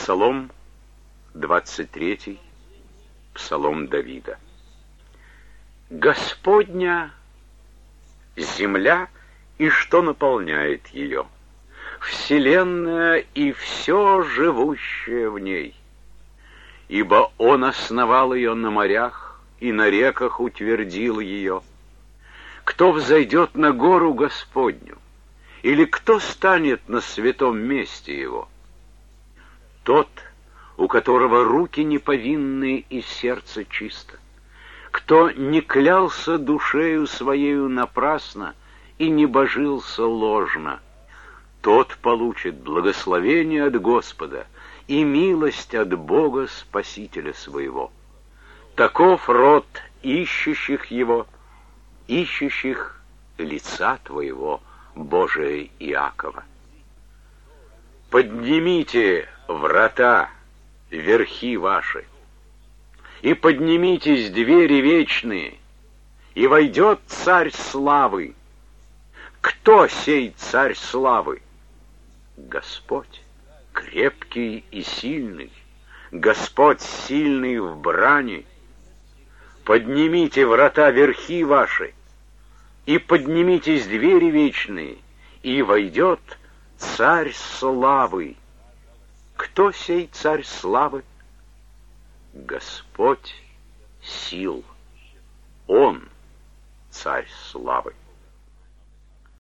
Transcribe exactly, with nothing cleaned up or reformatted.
Псалом двадцать третий, Псалом Давида. Господня земля и что наполняет ее, вселенная и все живущее в ней. Ибо Он основал ее на морях и на реках утвердил ее. Кто взойдет на гору Господню, или кто станет на святом месте Его? Тот, у которого руки неповинные и сердце чисто, кто не клялся душею своею напрасно и не божился ложно, тот получит благословение от Господа и милость от Бога Спасителя своего. Таков род ищущих Его, ищущих лица Твоего, Божие Иакова. Поднимите врата, верхи ваши, и поднимитесь двери вечные, и войдет Царь славы. Кто сей Царь славы? Господь, крепкий и сильный, Господь сильный в брани. Поднимите врата верхи ваши, и поднимитесь двери вечные, и войдет Царь славы. Кто сей Царь славы? Господь сил. Он Царь славы.